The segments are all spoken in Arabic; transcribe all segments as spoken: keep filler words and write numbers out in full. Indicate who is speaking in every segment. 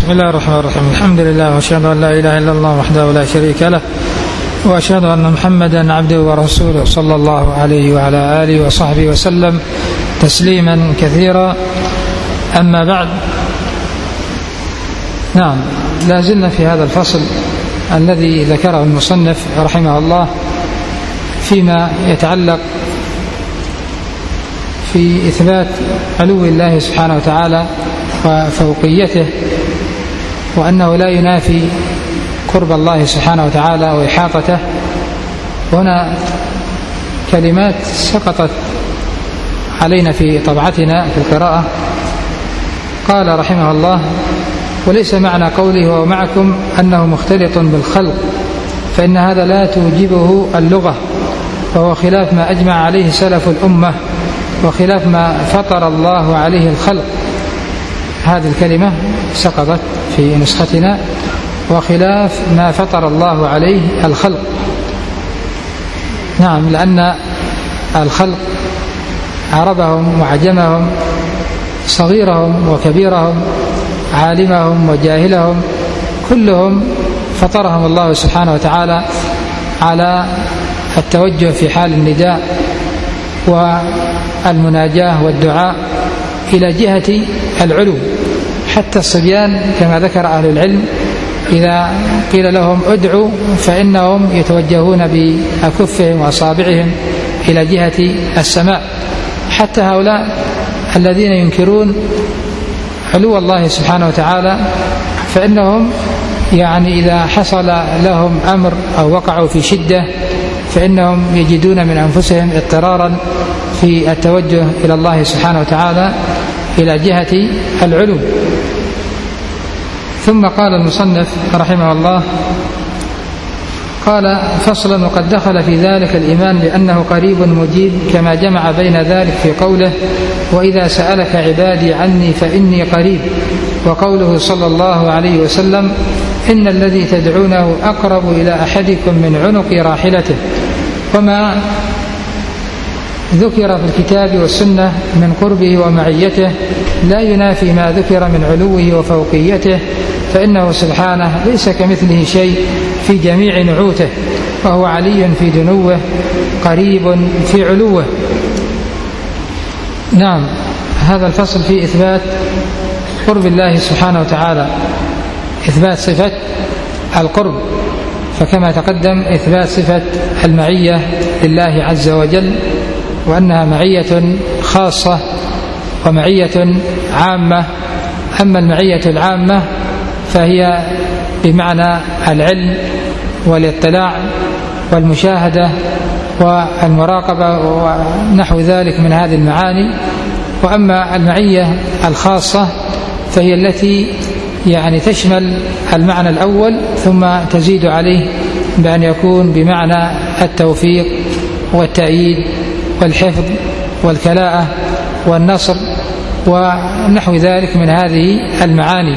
Speaker 1: بسم الله الرحمن الرحيم. الحمد لله وأشهد أن لا إله إلا الله وحده لا شريك له، وأشهد أن محمدا عبده ورسوله صلى الله عليه وعلى آله وصحبه وسلم تسليما كثيرا. أما بعد، نعم، لا زلنا في هذا الفصل الذي ذكره المصنف رحمه الله فيما يتعلق في إثبات علو الله سبحانه وتعالى وفوقيته، وأنه لا ينافي قرب الله سبحانه وتعالى وإحاطته. هنا كلمات سقطت علينا في طبعتنا في القراءة. قال رحمه الله: وليس معنى قوله ومعكم أنه مختلط بالخلق، فإن هذا لا توجبه اللغة، وهو خلاف ما أجمع عليه سلف الأمة، وخلاف ما فطر الله عليه الخلق. هذه الكلمة سقطت في نسختنا، وخلاف ما فطر الله عليه الخلق. نعم، لأن الخلق عربهم وعجمهم، صغيرهم وكبيرهم، عالمهم وجاهلهم، كلهم فطرهم الله سبحانه وتعالى على التوجه في حال النداء والمناجاة والدعاء إلى جهة العلو. حتى الصبيان كما ذكر أهل العلم إذا قيل لهم ادعوا فإنهم يتوجهون بأكفهم وأصابعهم إلى جهة السماء. حتى هؤلاء الذين ينكرون علو الله سبحانه وتعالى، فإنهم يعني إذا حصل لهم أمر أو وقعوا في شدة فإنهم يجدون من أنفسهم اضطرارا في التوجه إلى الله سبحانه وتعالى إلى جهة العلو. ثم قال المصنف رحمه الله: قال: فصلا. وقد دخل في ذلك الإيمان بأنه قريب مجيب، كما جمع بين ذلك في قوله: وإذا سألك عبادي عني فإني قريب، وقوله صلى الله عليه وسلم: إن الذي تدعونه أقرب إلى أحدكم من عنق راحلته. وما ذكر في الكتاب والسنة من قربه ومعيته لا ينافي ما ذكر من علوه وفوقيته، فإنه سبحانه ليس كمثله شيء في جميع نعوته، وهو علي في دنوه قريب في علوه. نعم، هذا الفصل في إثبات قرب الله سبحانه وتعالى، إثبات صفة القرب. فكما تقدم إثبات صفة المعية لله عز وجل، وأنها معية خاصة ومعية عامة. أما المعية العامة فهي بمعنى العلم والاطلاع والمشاهدة والمراقبة ونحو ذلك من هذه المعاني. وأما المعية الخاصة فهي التي يعني تشمل المعنى الأول ثم تزيد عليه بأن يكون بمعنى التوفيق والتأييد والحفظ والكلاءة والنصر ونحو ذلك من هذه المعاني.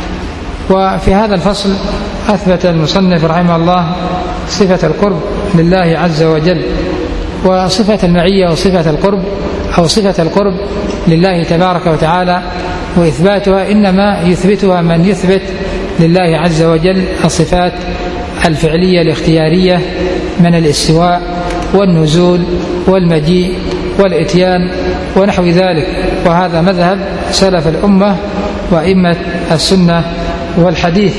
Speaker 1: وفي هذا الفصل أثبت المصنف رحمه الله صفة القرب لله عز وجل، وصفة المعية وصفة القرب أو صفة القرب لله تبارك وتعالى، وإثباتها إنما يثبتها من يثبت لله عز وجل الصفات الفعلية الاختيارية من الاستواء والنزول والمجيء والإتيان ونحو ذلك. وهذا مذهب سلف الأمة وأئمة السنة والحديث.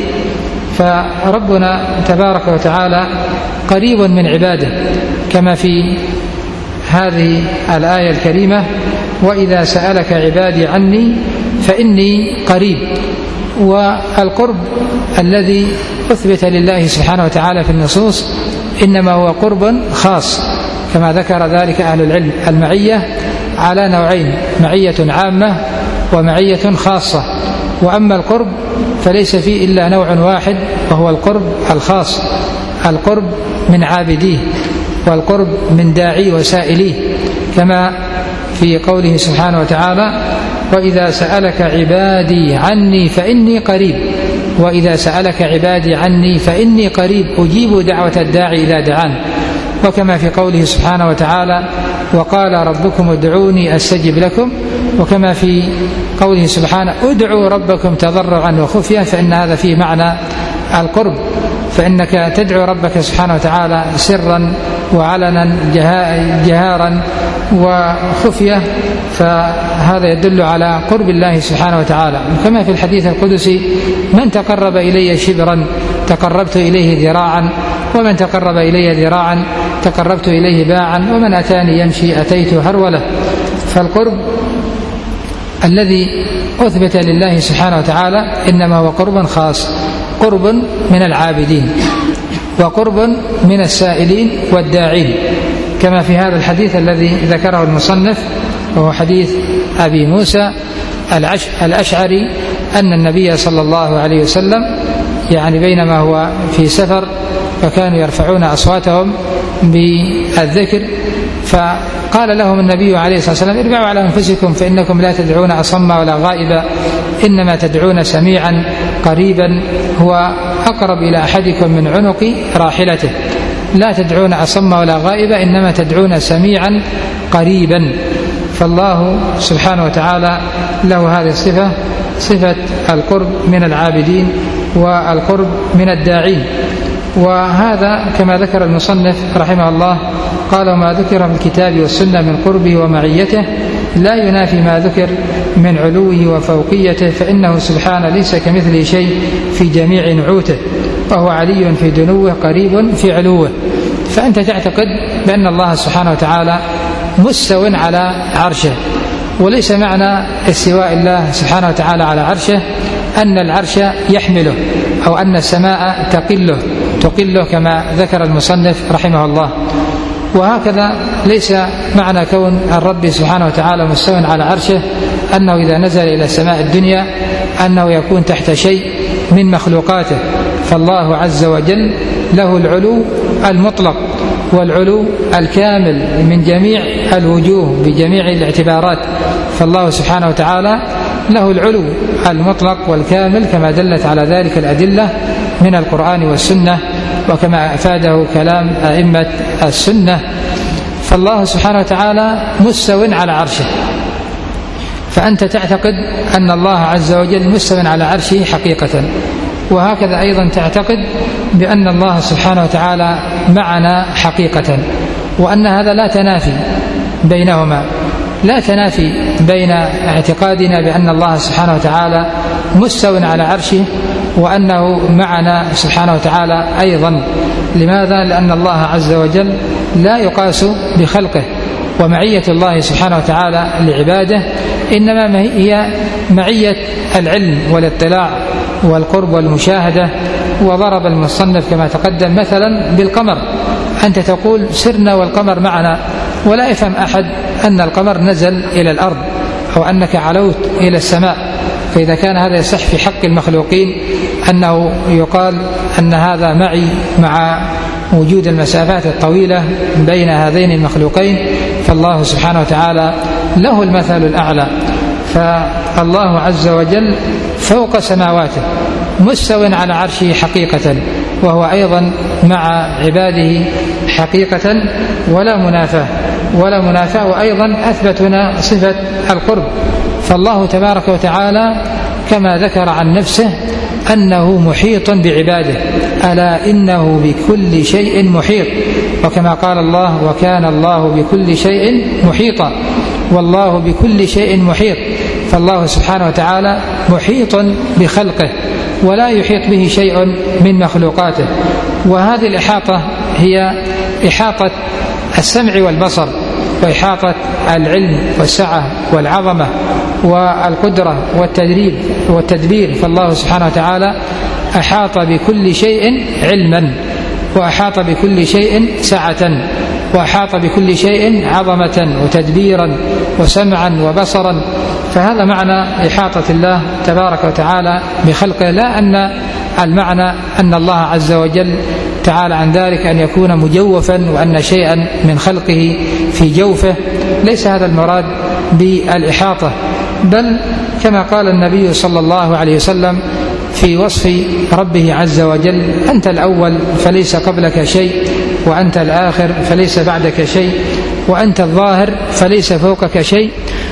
Speaker 1: فربنا تبارك وتعالى قريب من عباده، كما في هذه الآية الكريمة: وإذا سألك عبادي عني فإني قريب. والقرب الذي أثبت لله سبحانه وتعالى في النصوص إنما هو قرب خاص، كما ذكر ذلك أهل العلم. المعية على نوعين: معية عامة ومعية خاصة. وأما القرب فليس فيه إلا نوع واحد، وهو القرب الخاص، القرب من عابديه والقرب من داعي وسائليه، كما في قوله سبحانه وتعالى: وإذا سألك عبادي عني فإني قريب. وإذا سألك عبادي عني فإني قريب أجيب دعوة الداعي إذا دعان. وكما في قوله سبحانه وتعالى: وقال ربكم ادعوني أستجب لكم. وكما في قوله سبحانه ادعوا ربكم تضرعا وخفيا، فإن هذا فيه معنى القرب، فإنك تدعو ربك سبحانه وتعالى سرا وعلنا جهارا وخفية، فهذا يدل على قرب الله سبحانه وتعالى. كما في الحديث القدسي من تقرب إلي شبرا تقربت إليه ذراعا، ومن تقرب إلي ذراعا تقربت إليه باعا، ومن أتاني يمشي أتيت هرولة. فالقرب الذي أثبت لله سبحانه وتعالى إنما هو قرب خاص، قرب من العابدين وقرب من السائلين والداعين، كما في هذا الحديث الذي ذكره المصنف، وهو حديث أبي موسى الأشعري أن النبي صلى الله عليه وسلم يعني بينما هو في سفر فكانوا يرفعون أصواتهم بالذكر، فقال لهم النبي عليه الصلاة والسلام اربعوا على أنفسكم فإنكم لا تدعون أصم ولا غائبا، إنما تدعون سميعا قريبا هو أقرب إلى أحدكم من عنق راحلته، لا تدعون أصم ولا غائبا إنما تدعون سميعا قريبا. فالله سبحانه وتعالى له هذه الصفة، صفة القرب من العابدين والقرب من الداعين. وهذا كما ذكر المصنف رحمه الله قال وما ذكر في الكتاب والسنة من قربه ومعيته لا ينافي ما ذكر من علوه وفوقيته، فإنه سبحانه ليس كمثله شيء في جميع نعوته، وهو علي في دنوه قريب في علوه. فأنت تعتقد بأن الله سبحانه وتعالى مستو على عرشه، وليس معنى استواء الله سبحانه وتعالى على عرشه أن العرش يحمله أو أن السماء تقله تقله كما ذكر المصنف رحمه الله. وهكذا ليس معنى كون الرب سبحانه وتعالى مستو على عرشه أنه إذا نزل إلى السماء الدنيا أنه يكون تحت شيء من مخلوقاته، فالله عز وجل له العلو المطلق والعلو الكامل من جميع الوجوه بجميع الاعتبارات، فالله سبحانه وتعالى له العلو المطلق والكامل كما دلت على ذلك الأدلة من القرآن والسنة، وكما أفاده كلام أئمة السنة. فالله سبحانه وتعالى مستو على عرشه، فأنت تعتقد أن الله عز وجل مستو على عرشه حقيقة، وهكذا أيضا تعتقد بأن الله سبحانه وتعالى معنا حقيقة، وأن هذا لا تنافي بينهما، لا تنافي بين اعتقادنا بأن الله سبحانه وتعالى مستو على عرشه وأنه معنا سبحانه وتعالى أيضا. لماذا؟ لأن الله عز وجل لا يقاس بخلقه، ومعية الله سبحانه وتعالى لعباده إنما هي معية العلم والاطلاع والقرب والمشاهدة. وضرب المصنف كما تقدم مثلا بالقمر، أنت تقول سرنا والقمر معنا، ولا يفهم أحد أن القمر نزل إلى الأرض أو أنك علوت إلى السماء. فإذا كان هذا يصح في حق المخلوقين أنه يقال أن هذا معي مع وجود المسافات الطويلة بين هذين المخلوقين، فالله سبحانه وتعالى له المثل الأعلى. فالله عز وجل فوق سماواته مستو على عرشه حقيقة، وهو أيضا مع عباده حقيقة ولا منافاة ولا منافاة وأيضا أثبتنا صفة القرب. فالله تبارك وتعالى كما ذكر عن نفسه أنه محيط بعباده، ألا إنه بكل شيء محيط، وكما قال الله وكان الله بكل شيء محيطا، والله بكل شيء محيط. فالله سبحانه وتعالى محيط بخلقه ولا يحيط به شيء من مخلوقاته. وهذه الإحاطة هي إحاطة السمع والبصر، وإحاطة العلم والسعة والعظمة والقدرة والتدريب والتدبير. فالله سبحانه وتعالى أحاط بكل شيء علما، وأحاط بكل شيء سعة، وأحاط بكل شيء عظمة وتدبيرا وسمعا وبصرا. فهذا معنى إحاطة الله تبارك وتعالى بخلقه، لا أن المعنى أن الله عز وجل تعالى عن ذلك أن يكون مجوفا وأن شيئا من خلقه في جوفه، ليس هذا المراد بالإحاطة. بل كما قال النبي صلى الله عليه وسلم في وصف ربه عز وجل أنت الأول فليس قبلك شيء، وأنت الآخر فليس بعدك شيء، وأنت الظاهر فليس فوقك شيء،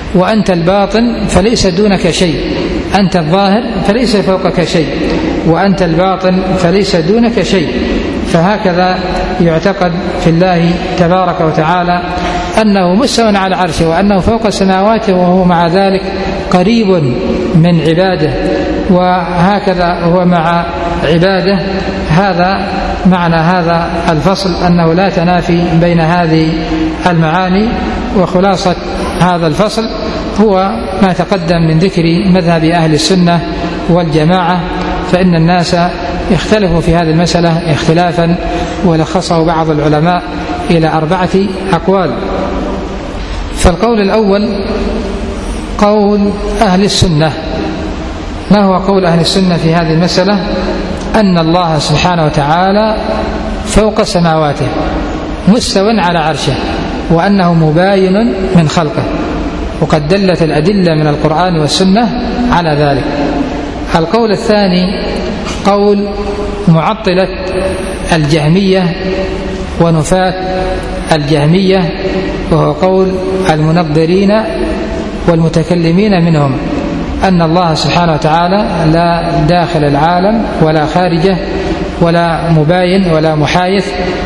Speaker 1: وأنت الباطن فليس دونك شيء، أنت الظاهر فليس فوقك شيء، وأنت الباطن فليس دونك شيء. فهكذا يعتقد في الله تبارك وتعالى أنه مستوى على عرشه، وأنه فوق سماواته، وهو مع ذلك قريب من عباده، وهكذا هو مع عباده. هذا معنى هذا الفصل، أنه لا تنافي بين هذه المعاني. وخلاصة هذا الفصل هو ما تقدم من ذكر مذهب أهل السنة والجماعة، فإن الناس اختلفوا في هذه المسألة اختلافا، ولخصه بعض العلماء إلى أربعة أقوال. فالقول الأول قول أهل السنة. ما هو قول أهل السنة في هذه المسألة؟ أن الله سبحانه وتعالى فوق سماواته مستو على عرشه، وأنه مباين من خلقه، وقد دلت الأدلة من القرآن والسنة على ذلك. القول الثاني قول معطلة الجهمية ونفاة الجهمية، وهو قول المنظرين والمتكلمين منهم، أن الله سبحانه وتعالى لا داخل العالم ولا خارجه ولا مباين ولا محايث،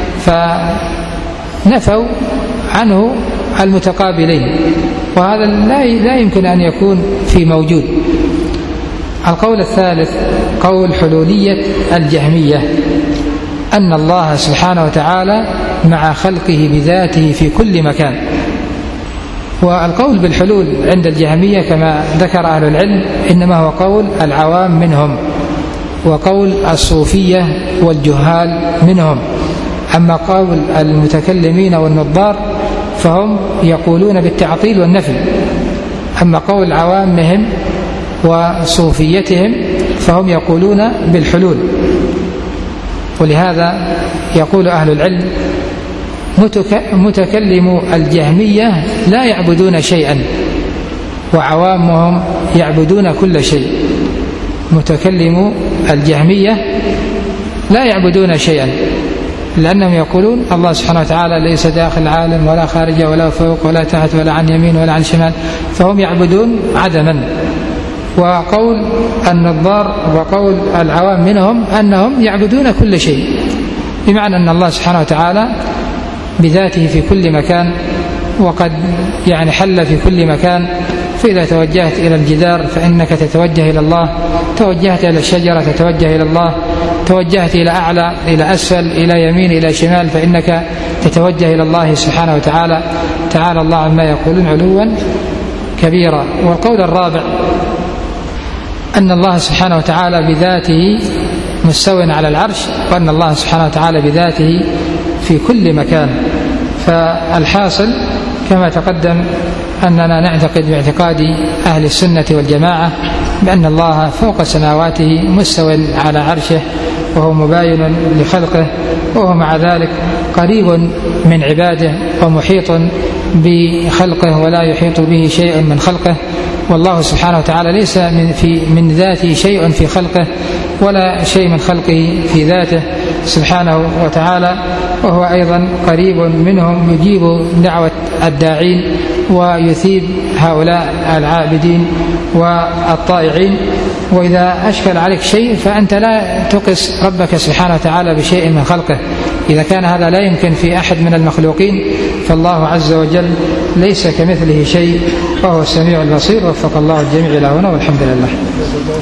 Speaker 1: فنفوا عنه المتقابلين، وهذا لا يمكن أن يكون في موجود. القول الثالث قول حلولية الجهمية، أن الله سبحانه وتعالى مع خلقه بذاته في كل مكان. والقول بالحلول عند الجهمية كما ذكر أهل العلم إنما هو قول العوام منهم، وقول الصوفية والجهال منهم. أما قول المتكلمين والنظار فهم يقولون بالتعطيل والنفي، أما قول عوامهم وصوفيتهم فهم يقولون بالحلول. ولهذا يقول أهل العلم متكلم الجهمية لا يعبدون شيئا، وعوامهم يعبدون كل شيء. متكلم الجهمية لا يعبدون شيئا، لأنهم يقولون الله سبحانه وتعالى ليس داخل العالم ولا خارجه ولا فوق ولا تحت ولا عن يمين ولا عن شمال، فهم يعبدون عدما. وقول النظار وقول العوام منهم أنهم يعبدون كل شيء، بمعنى أن الله سبحانه وتعالى بذاته في كل مكان، وقد يعني حل في كل مكان. فإذا توجهت إلى الجدار فإنك تتوجه إلى الله، توجهت إلى الشجرة تتوجه إلى الله، توجهت إلى أعلى إلى أسفل إلى يمين إلى شمال فإنك تتوجه إلى الله سبحانه وتعالى. تعالى الله عما يقولون علوا كبيرا. والقول الرابع أن الله سبحانه وتعالى بذاته مستو على العرش، وأن الله سبحانه وتعالى بذاته في كل مكان. فالحاصل كما تقدم أننا نعتقد باعتقاد أهل السنة والجماعة بأن الله فوق سماواته مستو على عرشه، وهو مباين لخلقه، وهو مع ذلك قريب من عباده ومحيط بخلقه ولا يحيط به شيء من خلقه. والله سبحانه وتعالى ليس من, في من ذاته شيء في خلقه ولا شيء من خلقه في ذاته سبحانه وتعالى، وهو أيضا قريب منهم يجيب دعوة الداعين ويثيب هؤلاء العابدين والطائعين. وإذا أشكل عليك شيء فأنت لا تقس ربك سبحانه وتعالى بشيء من خلقه، إذا كان هذا لا يمكن في أحد من المخلوقين، فالله عز وجل ليس كمثله شيء وهو السميع البصير. وفق الله الجميع إلى هنا، والحمد لله.